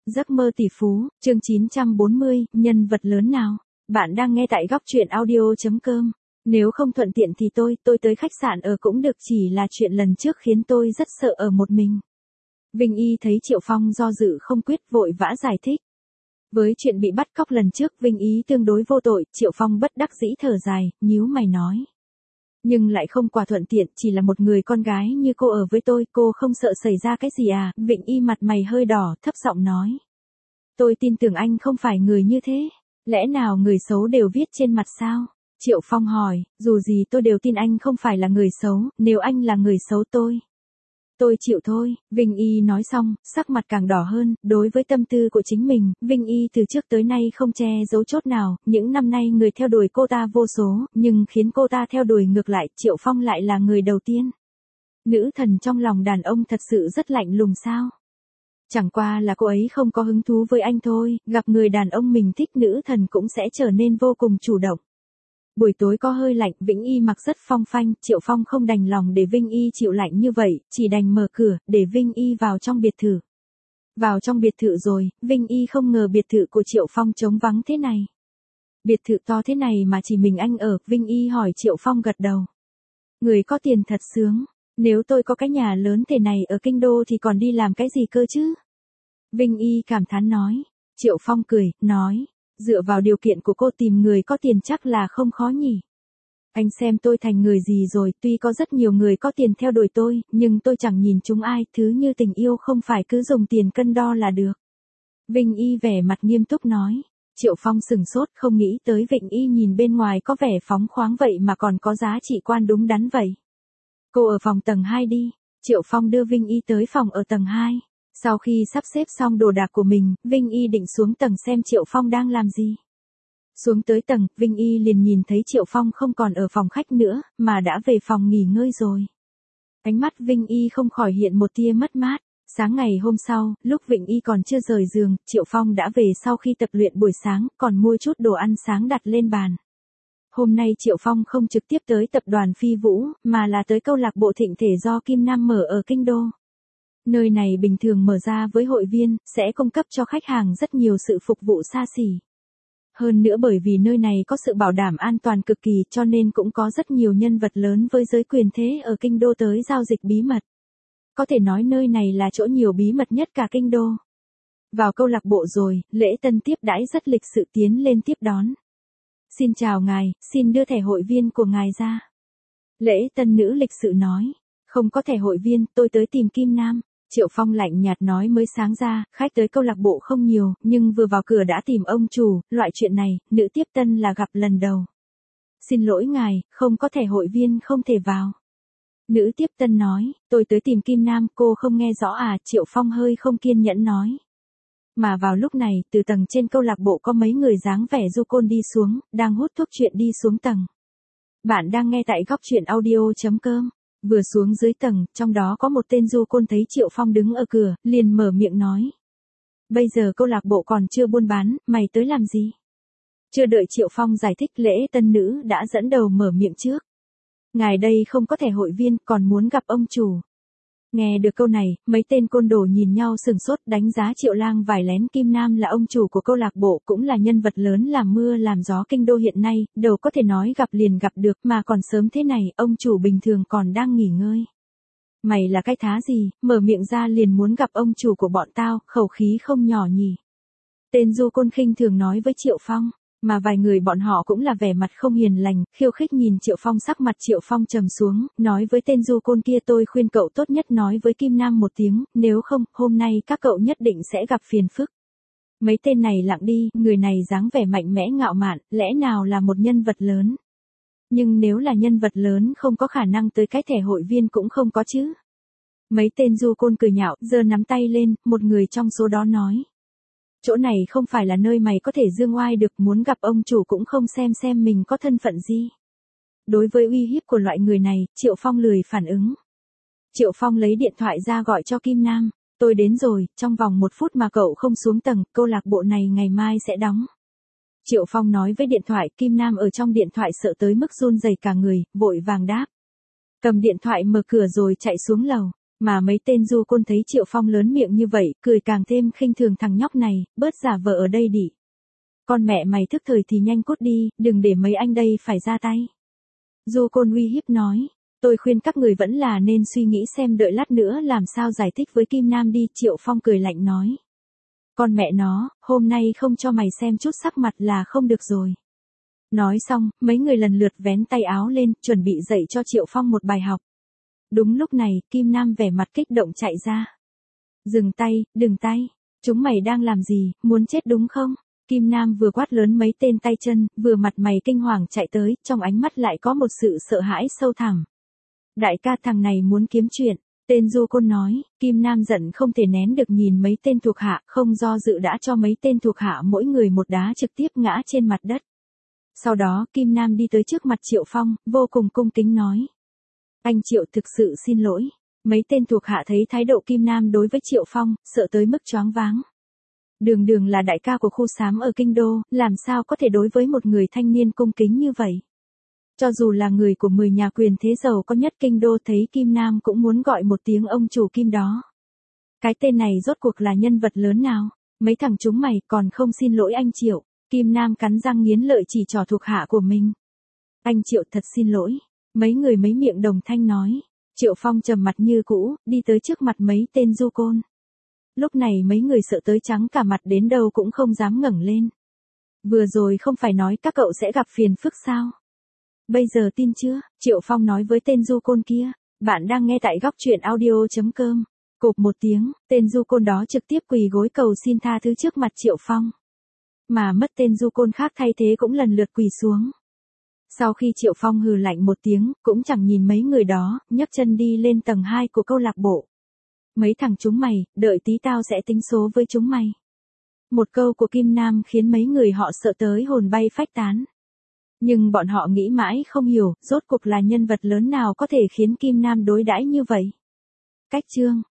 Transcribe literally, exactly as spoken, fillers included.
Giấc mơ tỷ phú, chương chín trăm bốn mươi, nhân vật lớn nào? Bạn đang nghe tại góc truyện audio chấm com. Nếu không thuận tiện thì tôi, tôi tới khách sạn ở cũng được, chỉ là chuyện lần trước khiến tôi rất sợ ở một mình. Vinh Y thấy Triệu Phong do dự không quyết, vội vã giải thích. Với chuyện bị bắt cóc lần trước, Vinh Y tương đối vô tội, Triệu Phong bất đắc dĩ thở dài, nhíu mày nói. Nhưng lại không quá thuận tiện, chỉ là một người con gái như cô ở với tôi, cô không sợ xảy ra cái gì à? Vịnh Y mặt mày hơi đỏ, thấp giọng nói. Tôi tin tưởng anh không phải người như thế. Lẽ nào người xấu đều viết trên mặt sao? Triệu Phong hỏi, dù gì tôi đều tin anh không phải là người xấu, nếu anh là người xấu tôi. Tôi chịu thôi, Vinh Y nói xong, sắc mặt càng đỏ hơn, đối với tâm tư của chính mình, Vinh Y từ trước tới nay không che giấu chốt nào, những năm nay người theo đuổi cô ta vô số, nhưng khiến cô ta theo đuổi ngược lại, Triệu Phong lại là người đầu tiên. Nữ thần trong lòng đàn ông thật sự rất lạnh lùng sao? Chẳng qua là cô ấy không có hứng thú với anh thôi, gặp người đàn ông mình thích nữ thần cũng sẽ trở nên vô cùng chủ động. Buổi tối có hơi lạnh, Vĩnh Y mặc rất phong phanh, Triệu Phong không đành lòng để Vinh Y chịu lạnh như vậy, chỉ đành mở cửa, để Vinh Y vào trong biệt thự. Vào trong biệt thự rồi, Vinh Y không ngờ biệt thự của Triệu Phong trống vắng thế này. Biệt thự to thế này mà chỉ mình anh ở, Vinh Y hỏi Triệu Phong gật đầu. Người có tiền thật sướng, nếu tôi có cái nhà lớn thế này ở Kinh Đô thì còn đi làm cái gì cơ chứ? Vinh Y cảm thán nói. Triệu Phong cười, nói. Dựa vào điều kiện của cô tìm người có tiền chắc là không khó nhỉ. Anh xem tôi thành người gì rồi, tuy có rất nhiều người có tiền theo đuổi tôi, nhưng tôi chẳng nhìn chúng ai, thứ như tình yêu không phải cứ dùng tiền cân đo là được. Vinh Y vẻ mặt nghiêm túc nói. Triệu Phong sừng sốt, không nghĩ tới Vinh Y nhìn bên ngoài có vẻ phóng khoáng vậy mà còn có giá trị quan đúng đắn vậy. Cô ở phòng tầng hai đi. Triệu Phong đưa Vinh Y tới phòng ở tầng hai. Sau khi sắp xếp xong đồ đạc của mình, Vinh Y định xuống tầng xem Triệu Phong đang làm gì. Xuống tới tầng, Vinh Y liền nhìn thấy Triệu Phong không còn ở phòng khách nữa, mà đã về phòng nghỉ ngơi rồi. Ánh mắt Vinh Y không khỏi hiện một tia mất mát. Sáng ngày hôm sau, lúc Vinh Y còn chưa rời giường, Triệu Phong đã về sau khi tập luyện buổi sáng, còn mua chút đồ ăn sáng đặt lên bàn. Hôm nay Triệu Phong không trực tiếp tới tập đoàn Phi Vũ, mà là tới câu lạc bộ Thịnh Thể do Kim Nam mở ở Kinh Đô. Nơi này bình thường mở ra với hội viên, sẽ cung cấp cho khách hàng rất nhiều sự phục vụ xa xỉ. Hơn nữa bởi vì nơi này có sự bảo đảm an toàn cực kỳ cho nên cũng có rất nhiều nhân vật lớn với giới quyền thế ở Kinh Đô tới giao dịch bí mật. Có thể nói nơi này là chỗ nhiều bí mật nhất cả Kinh Đô. Vào câu lạc bộ rồi, lễ tân tiếp đãi rất lịch sự tiến lên tiếp đón. Xin chào ngài, xin đưa thẻ hội viên của ngài ra. Lễ tân nữ lịch sự nói, không có thẻ hội viên, tôi tới tìm Kim Nam. Triệu Phong lạnh nhạt nói mới sáng ra, khách tới câu lạc bộ không nhiều, nhưng vừa vào cửa đã tìm ông chủ, loại chuyện này, nữ tiếp tân là gặp lần đầu. Xin lỗi ngài, không có thẻ hội viên không thể vào. Nữ tiếp tân nói, tôi tới tìm Kim Nam, cô không nghe rõ à? Triệu Phong hơi không kiên nhẫn nói. Mà vào lúc này, từ tầng trên câu lạc bộ có mấy người dáng vẻ du côn đi xuống, đang hút thuốc chuyện đi xuống tầng. Bạn đang nghe tại góc truyện audio chấm com. Vừa xuống dưới tầng, trong đó có một tên du côn thấy Triệu Phong đứng ở cửa, liền mở miệng nói. Bây giờ câu lạc bộ còn chưa buôn bán, mày tới làm gì? Chưa đợi Triệu Phong giải thích, lễ tân nữ đã dẫn đầu mở miệng trước. Ngài đây không có thẻ hội viên, còn muốn gặp ông chủ. Nghe được câu này, mấy tên côn đồ nhìn nhau sừng sốt, đánh giá Triệu Lang vài lén. Kim Nam là ông chủ của câu lạc bộ, cũng là nhân vật lớn làm mưa làm gió Kinh Đô hiện nay, đâu có thể nói gặp liền gặp được, mà còn sớm thế này, ông chủ bình thường còn đang nghỉ ngơi. Mày là cái thá gì, mở miệng ra liền muốn gặp ông chủ của bọn tao, khẩu khí không nhỏ nhỉ. Tên du côn khinh thường nói với Triệu Phong. Mà vài người bọn họ cũng là vẻ mặt không hiền lành, khiêu khích nhìn Triệu Phong. Sắc mặt Triệu Phong trầm xuống, nói với tên du côn kia, tôi khuyên cậu tốt nhất nói với Kim Nam một tiếng, nếu không, hôm nay các cậu nhất định sẽ gặp phiền phức. Mấy tên này lặng đi, người này dáng vẻ mạnh mẽ ngạo mạn, lẽ nào là một nhân vật lớn. Nhưng nếu là nhân vật lớn không có khả năng tới cái thẻ hội viên cũng không có chứ. Mấy tên du côn cười nhạo, giơ nắm tay lên, một người trong số đó nói. Chỗ này không phải là nơi mày có thể dương oai được, muốn gặp ông chủ cũng không xem xem mình có thân phận gì. Đối với uy hiếp của loại người này, Triệu Phong lười phản ứng. Triệu Phong lấy điện thoại ra gọi cho Kim Nam. Tôi đến rồi, trong vòng một phút mà cậu không xuống tầng, câu lạc bộ này ngày mai sẽ đóng. Triệu Phong nói với điện thoại. Kim Nam ở trong điện thoại sợ tới mức run rẩy cả người, vội vàng đáp. Cầm điện thoại mở cửa rồi chạy xuống lầu. Mà mấy tên du côn thấy Triệu Phong lớn miệng như vậy, cười càng thêm khinh thường thằng nhóc này, bớt giả vờ ở đây đi. Con mẹ mày thức thời thì nhanh cút đi, đừng để mấy anh đây phải ra tay. Du côn uy hiếp nói, tôi khuyên các người vẫn là nên suy nghĩ xem đợi lát nữa làm sao giải thích với Kim Nam đi. Triệu Phong cười lạnh nói. Con mẹ nó, hôm nay không cho mày xem chút sắc mặt là không được rồi. Nói xong, mấy người lần lượt vén tay áo lên, chuẩn bị dạy cho Triệu Phong một bài học. Đúng lúc này, Kim Nam vẻ mặt kích động chạy ra. Dừng tay, đừng tay. Chúng mày đang làm gì, muốn chết đúng không? Kim Nam vừa quát lớn mấy tên tay chân, vừa mặt mày kinh hoàng chạy tới, trong ánh mắt lại có một sự sợ hãi sâu thẳm. Đại ca, thằng này muốn kiếm chuyện. Tên du côn nói. Kim Nam giận không thể nén được nhìn mấy tên thuộc hạ, không do dự đã cho mấy tên thuộc hạ mỗi người một đá trực tiếp ngã trên mặt đất. Sau đó, Kim Nam đi tới trước mặt Triệu Phong, vô cùng cung kính nói. Anh Triệu, thực sự xin lỗi. Mấy tên thuộc hạ thấy thái độ Kim Nam đối với Triệu Phong, sợ tới mức choáng váng. Đường đường là đại ca của khu xám ở Kinh Đô, làm sao có thể đối với một người thanh niên cung kính như vậy? Cho dù là người của mười nhà quyền thế giàu có nhất Kinh Đô thấy Kim Nam cũng muốn gọi một tiếng ông chủ Kim đó. Cái tên này rốt cuộc là nhân vật lớn nào? Mấy thằng chúng mày còn không xin lỗi anh Triệu. Kim Nam cắn răng nghiến lợi chỉ trỏ thuộc hạ của mình. Anh Triệu, thật xin lỗi. Mấy người mấy miệng đồng thanh nói. Triệu Phong trầm mặt như cũ, đi tới trước mặt mấy tên du côn. Lúc này mấy người sợ tới trắng cả mặt, đến đâu cũng không dám ngẩng lên. Vừa rồi không phải nói các cậu sẽ gặp phiền phức sao? Bây giờ tin chưa? Triệu Phong nói với tên du côn kia. Bạn đang nghe tại góc truyện audio chấm com. Cộp một tiếng, tên du côn đó trực tiếp quỳ gối cầu xin tha thứ trước mặt Triệu Phong. Mà mất tên du côn khác thay thế cũng lần lượt quỳ xuống. Sau khi Triệu Phong hừ lạnh một tiếng, cũng chẳng nhìn mấy người đó, nhấc chân đi lên tầng hai của câu lạc bộ. Mấy thằng chúng mày, đợi tí tao sẽ tính số với chúng mày. Một câu của Kim Nam khiến mấy người họ sợ tới hồn bay phách tán. Nhưng bọn họ nghĩ mãi không hiểu, rốt cuộc là nhân vật lớn nào có thể khiến Kim Nam đối đãi như vậy. Cách chương